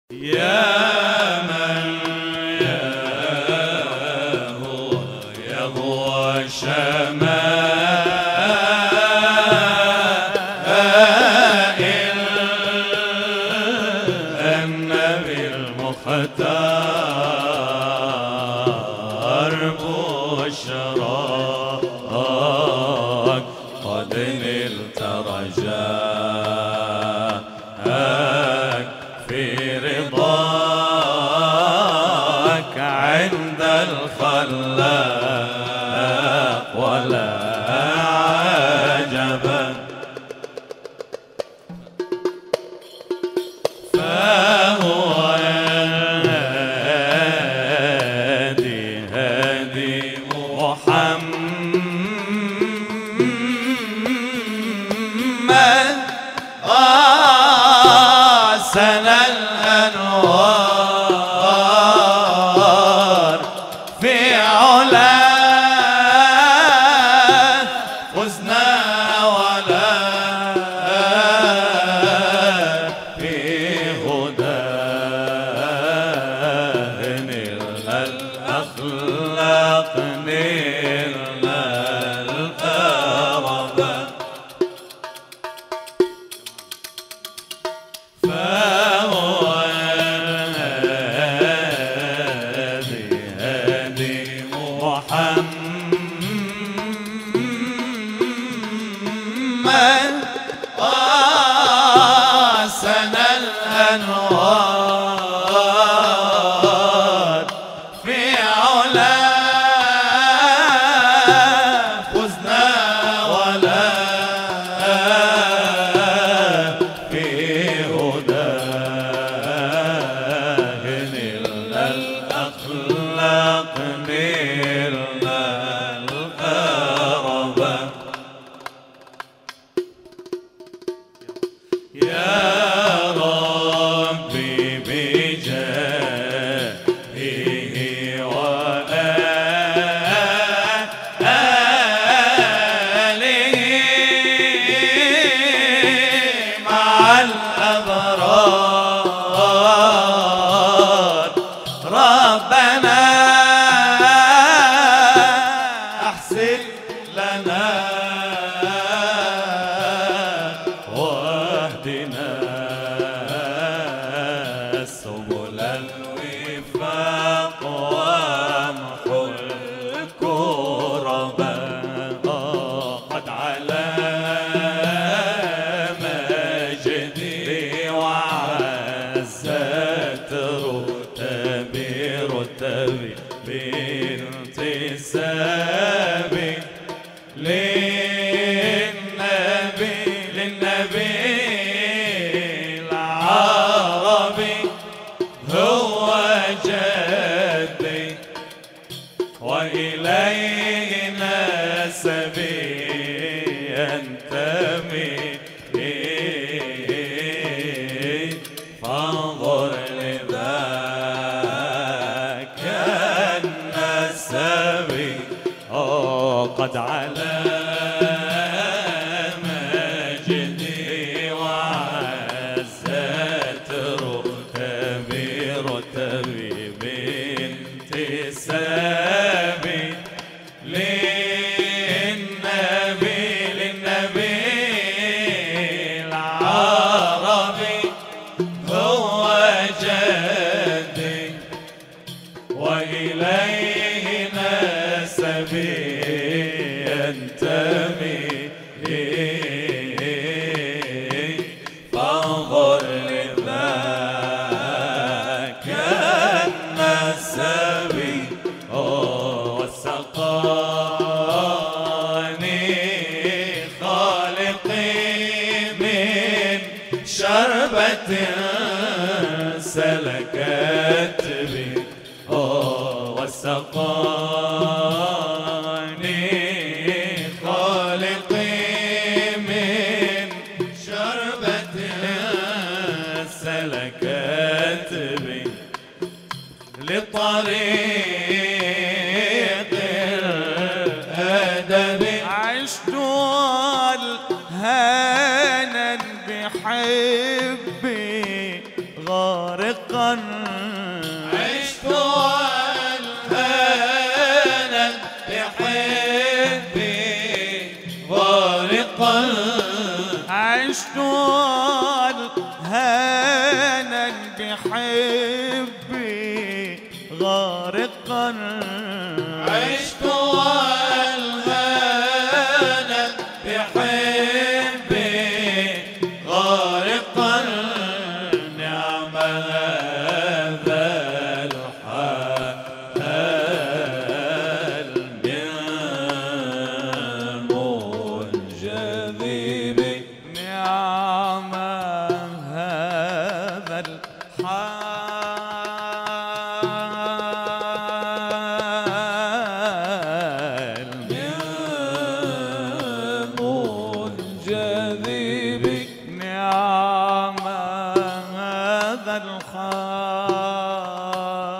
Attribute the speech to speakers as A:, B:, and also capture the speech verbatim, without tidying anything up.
A: يا من يهوى يهوى شمائل النبي المختار بشراك قد نلت رجاك في رضاك عند الخلاق ولا عجبا فهو هادي هادي محمد سنى الأنوار في علاه فزنا ولا في هداه نلنا الأخلاق نلنا الأربا فهو هادي هادي محمد سنى الأنوار في علاه فزنا ولا في هداه نلنا الأخلاق نلنا الأربا يا ربي بجاهه وآله مع الأبرار ربنا أحسن لنا واهدنا سبل الوفاق وامحو الكربا قد على مجدي وعزت رتبي رتبي بانتسابي للنبي للنبي العربي هو جدي وإليه نسبي ينتمي فانظر لذاك النسبي قد على مجدي وعزت رتبي رتبي بانتسابي للنبي للنبي العربي هو جدي وإليه نسبي ينتمي فانظر لذاك النسبي وسقاني خالقي من شربة سلكت بي وسقاني خالقي من شربة سلكت بي لطريق الأدب عشت الهانا بحبي غارق عشت والهانا بحبي غارقا
B: عشت والهانا بحبي غارقا
A: عشت والهانا بحبي غارقا نعم هذا الحال من منجذب
B: نعم هذا الحال
A: من منجذب
B: نعم هذا الحال